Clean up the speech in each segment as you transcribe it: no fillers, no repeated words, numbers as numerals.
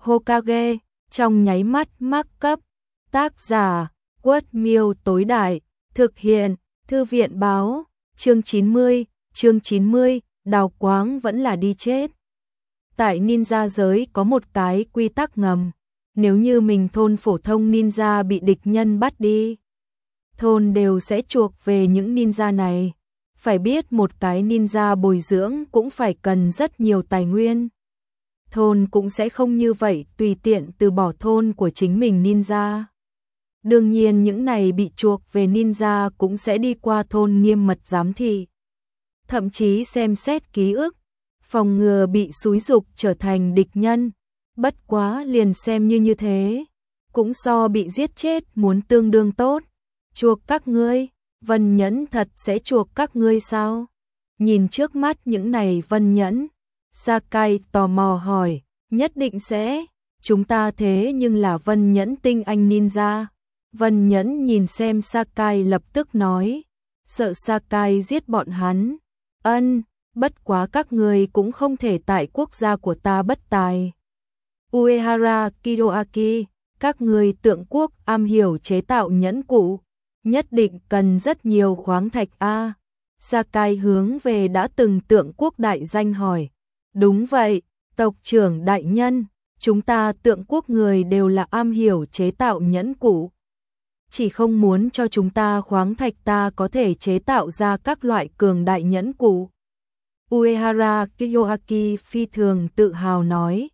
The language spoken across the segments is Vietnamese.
Hokage, trong nháy mắt mắc cấp. Tác giả, Quất Miêu tối đại, thực hiện, Thư viện báo, chương 90, đào quáng vẫn là đi chết. Tại ninja giới có một cái quy tắc ngầm, nếu như mình thôn phổ thông ninja bị địch nhân bắt đi, thôn đều sẽ chuộc về những ninja này. Phải biết một cái ninja bồi dưỡng cũng phải cần rất nhiều tài nguyên. Thôn cũng sẽ không như vậy tùy tiện từ bỏ thôn của chính mình ninja. Đương nhiên những này bị chuộc về ninja cũng sẽ đi qua thôn nghiêm mật giám thị. Thậm chí xem xét ký ức, phòng ngừa bị xúi giục trở thành địch nhân. Bất quá liền xem như thế, cũng so bị giết chết muốn tương đương tốt. Chuộc các ngươi, Vân Nhẫn thật sẽ chuộc các ngươi sao? Nhìn trước mắt những này Vân Nhẫn, Sakai tò mò hỏi, nhất định sẽ, chúng ta thế nhưng là Vân Nhẫn tinh anh ninja. Vân Nhẫn nhìn xem Sakai lập tức nói, sợ Sakai giết bọn hắn. Bất quá các ngươi cũng không thể tại quốc gia của ta bất tài. Uehara Kidoaki, các ngươi tượng quốc am hiểu chế tạo nhẫn cụ, nhất định cần rất nhiều khoáng thạch a. Sakai hướng về đã từng tượng quốc đại danh hỏi. Đúng vậy, tộc trưởng đại nhân, chúng ta tượng quốc người đều là am hiểu chế tạo nhẫn cụ. Chỉ không muốn cho chúng ta khoáng thạch ta có thể chế tạo ra các loại cường đại nhẫn cụ. Uehara Kiyoaki phi thường tự hào nói.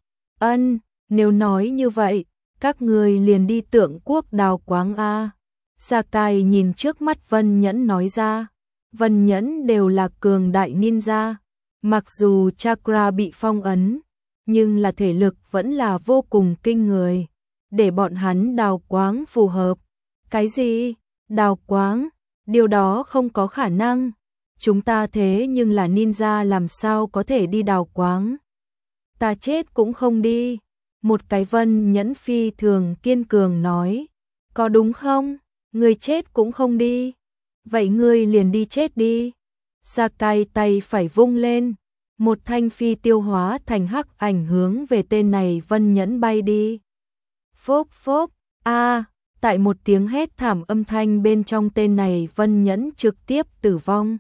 Nếu nói như vậy, các người liền đi tượng quốc đào quáng a. Sakai nhìn trước mắt Vân Nhẫn nói ra. Vân Nhẫn đều là cường đại ninja. Mặc dù chakra bị phong ấn, nhưng là thể lực vẫn là vô cùng kinh người. Để bọn hắn đào quáng phù hợp. Cái gì? Đào quáng? Điều đó không có khả năng. Chúng ta thế nhưng là ninja làm sao có thể đi đào quáng? Ta chết cũng không đi. Một cái Vân Nhẫn phi thường kiên cường nói. Có đúng không? Ngươi chết cũng không đi. Vậy ngươi liền đi chết đi. Sakai tay phải vung lên. Một thanh phi tiêu hóa thành hắc ảnh hướng về tên này Vân Nhẫn bay đi. Phốp phốp, tại một tiếng hét thảm âm thanh bên trong tên này Vân Nhẫn trực tiếp tử vong.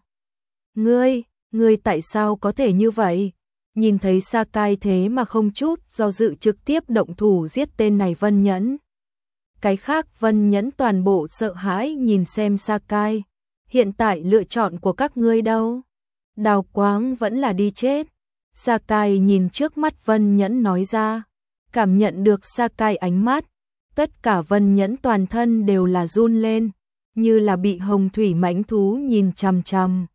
Ngươi tại sao có thể như vậy? Nhìn thấy Sakai thế mà không chút do dự trực tiếp động thủ giết tên này Vân Nhẫn. Cái khác Vân Nhẫn toàn bộ sợ hãi nhìn xem Sakai. Hiện tại lựa chọn của các ngươi đâu? Đào quáng vẫn là đi chết. Sakai nhìn trước mắt Vân Nhẫn nói ra. Cảm nhận được Sakai ánh mắt. Tất cả Vân Nhẫn toàn thân đều là run lên. Như là bị hồng thủy mãnh thú nhìn chằm chằm.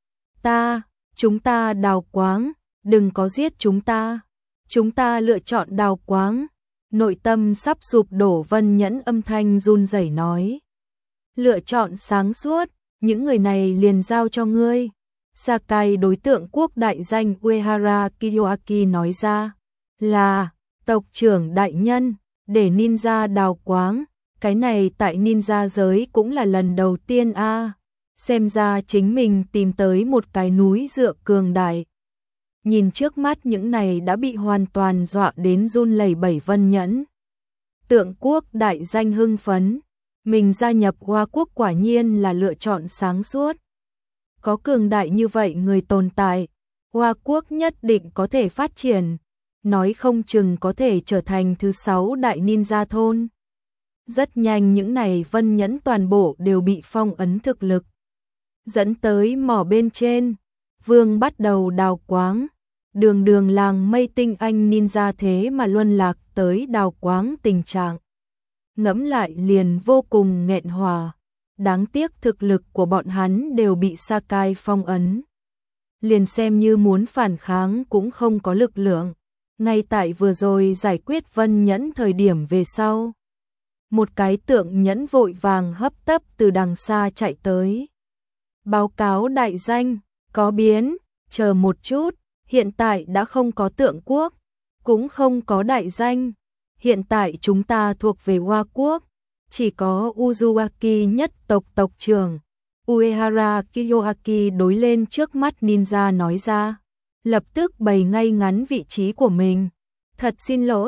Chúng ta đào quáng. Đừng có giết chúng ta. Chúng ta lựa chọn đào quáng. Nội tâm sắp sụp đổ Vân Nhẫn âm thanh run rẩy nói. Lựa chọn sáng suốt. Những người này liền giao cho ngươi. Sakai đối tượng quốc đại danh Uehara Kiyoaki nói ra. Là, tộc trưởng đại nhân, để ninja đào quáng. Cái này tại ninja giới cũng là lần đầu tiên a. Xem ra chính mình tìm tới một cái núi dựa cường đại. Nhìn trước mắt những này đã bị hoàn toàn dọa đến run lẩy bẩy Vân Nhẫn. Tượng quốc đại danh hưng phấn. Mình gia nhập Hoa quốc quả nhiên là lựa chọn sáng suốt. Có cường đại như vậy người tồn tại, Hoa quốc nhất định có thể phát triển. Nói không chừng có thể trở thành thứ 6 đại ninja thôn. Rất nhanh những này Vân Nhẫn toàn bộ đều bị phong ấn thực lực. Dẫn tới mỏ bên trên, Vương bắt đầu đào quáng. Đường làng mây tinh anh ninja thế mà luân lạc tới đào quáng tình trạng. Ngẫm lại liền vô cùng nghẹn hòa. Đáng tiếc thực lực của bọn hắn đều bị Sakai phong ấn. Liền xem như muốn phản kháng cũng không có lực lượng. Ngay tại vừa rồi giải quyết Vân Nhẫn thời điểm về sau. Một cái tượng nhẫn vội vàng hấp tấp từ đằng xa chạy tới. Báo cáo đại danh, có biến, chờ một chút, hiện tại đã không có tượng quốc, cũng không có đại danh. Hiện tại chúng ta thuộc về Hoa quốc, chỉ có Uzumaki nhất tộc tộc trưởng. Uehara Kiyoaki đối lên trước mắt ninja nói ra. Lập tức bày ngay ngắn vị trí của mình. Thật xin lỗi,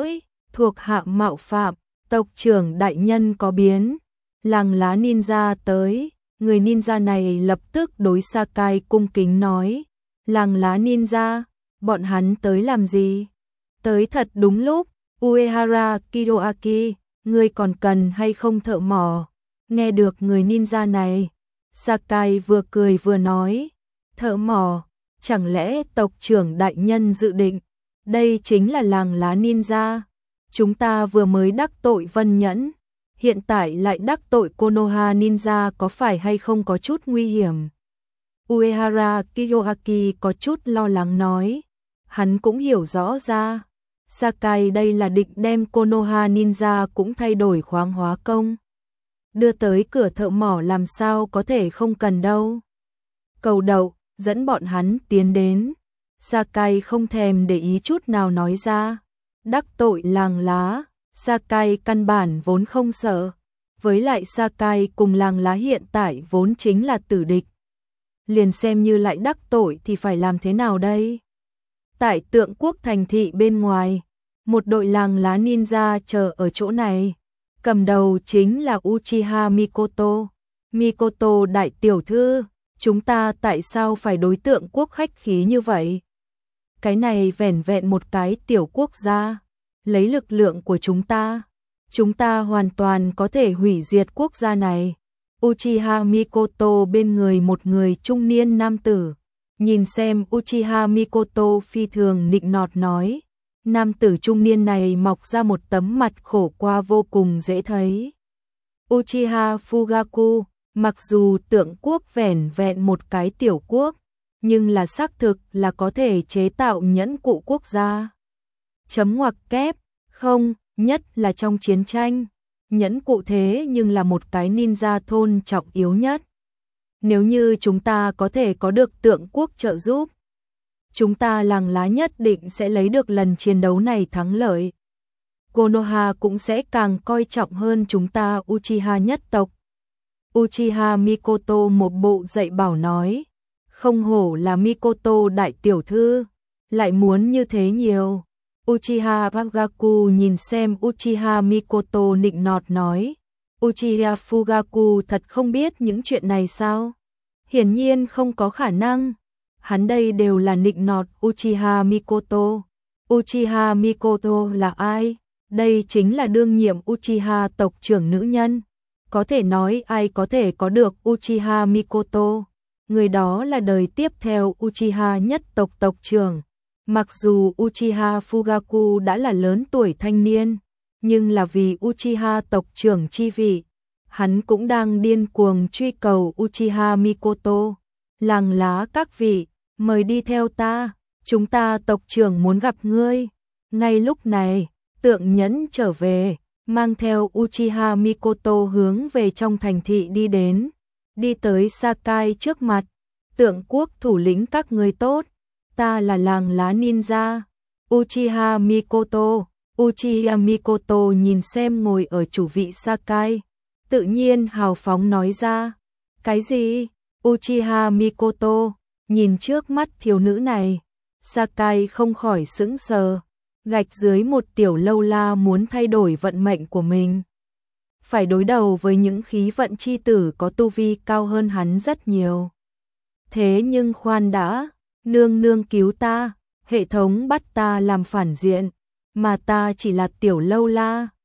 thuộc hạ mạo phạm, tộc trưởng đại nhân có biến. Làng lá ninja tới, người ninja này lập tức đối Sakai cung kính nói. Làng lá ninja, bọn hắn tới làm gì? Tới thật đúng lúc, Uehara Kiroaki, ngươi còn cần hay không thợ mỏ? Nghe được người ninja này, Sakai vừa cười vừa nói, thợ mỏ, chẳng lẽ tộc trưởng đại nhân dự định, đây chính là làng lá ninja, chúng ta vừa mới đắc tội Vân Nhẫn, hiện tại lại đắc tội Konoha ninja có phải hay không có chút nguy hiểm? Uehara Kiyoaki có chút lo lắng nói, hắn cũng hiểu rõ ra, Sakai đây là định đem Konoha ninja cũng thay đổi khoáng hóa công. Đưa tới cửa thợ mỏ làm sao có thể không cần đâu. Cầu đậu, dẫn bọn hắn tiến đến. Sakai không thèm để ý chút nào nói ra. Đắc tội làng lá, Sakai căn bản vốn không sợ. Với lại Sakai cùng làng lá hiện tại vốn chính là tử địch. Liền xem như lại đắc tội thì phải làm thế nào đây? Tại Tượng Quốc thành thị bên ngoài, một đội làng lá ninja chờ ở chỗ này. Cầm đầu chính là Uchiha Mikoto. Mikoto đại tiểu thư, chúng ta tại sao phải đối tượng quốc khách khí như vậy? Cái này vẻn vẹn một cái tiểu quốc gia, lấy lực lượng của chúng ta hoàn toàn có thể hủy diệt quốc gia này. Uchiha Mikoto bên người một người trung niên nam tử, nhìn xem Uchiha Mikoto phi thường nịnh nọt nói. Nam tử trung niên này mọc ra một tấm mặt khổ qua vô cùng dễ thấy. Uchiha Fugaku, mặc dù Tượng Quốc vẻn vẹn một cái tiểu quốc, nhưng là xác thực là có thể chế tạo nhẫn cụ quốc gia. Chấm ngoặc kép, không, nhất là trong chiến tranh, nhẫn cụ thế nhưng là một cái ninja thôn trọng yếu nhất. Nếu như chúng ta có thể có được Tượng Quốc trợ giúp, chúng ta làng lá nhất định sẽ lấy được lần chiến đấu này thắng lợi. Konoha cũng sẽ càng coi trọng hơn chúng ta Uchiha nhất tộc. Uchiha Mikoto một bộ dạy bảo nói, không hổ là Mikoto đại tiểu thư, lại muốn như thế nhiều. Uchiha Fugaku nhìn xem Uchiha Mikoto nịnh nọt nói, Uchiha Fugaku thật không biết những chuyện này sao? Hiển nhiên không có khả năng. Hắn đây đều là nịnh nọt Uchiha Mikoto. Uchiha Mikoto là ai? Đây chính là đương nhiệm Uchiha tộc trưởng nữ nhân. Có thể nói ai có thể có được Uchiha Mikoto. Người đó là đời tiếp theo Uchiha nhất tộc tộc trưởng. Mặc dù Uchiha Fugaku đã là lớn tuổi thanh niên, nhưng là vì Uchiha tộc trưởng chi vị, hắn cũng đang điên cuồng truy cầu Uchiha Mikoto. Làng lá các vị, mời đi theo ta, chúng ta tộc trưởng muốn gặp ngươi. Ngay lúc này, Tượng Nhẫn trở về, mang theo Uchiha Mikoto hướng về trong thành thị đi đến, đi tới Sakai trước mặt. Tượng Quốc thủ lĩnh các ngươi tốt, ta là làng lá ninja, Uchiha Mikoto. Uchiha Mikoto nhìn xem ngồi ở chủ vị Sakai, tự nhiên hào phóng nói ra. Cái gì? Uchiha Mikoto nhìn trước mắt thiếu nữ này, Sakai không khỏi sững sờ, gạch dưới một tiểu lâu la muốn thay đổi vận mệnh của mình. Phải đối đầu với những khí vận chi tử có tu vi cao hơn hắn rất nhiều. Thế nhưng khoan đã, nương nương cứu ta, hệ thống bắt ta làm phản diện, mà ta chỉ là tiểu lâu la,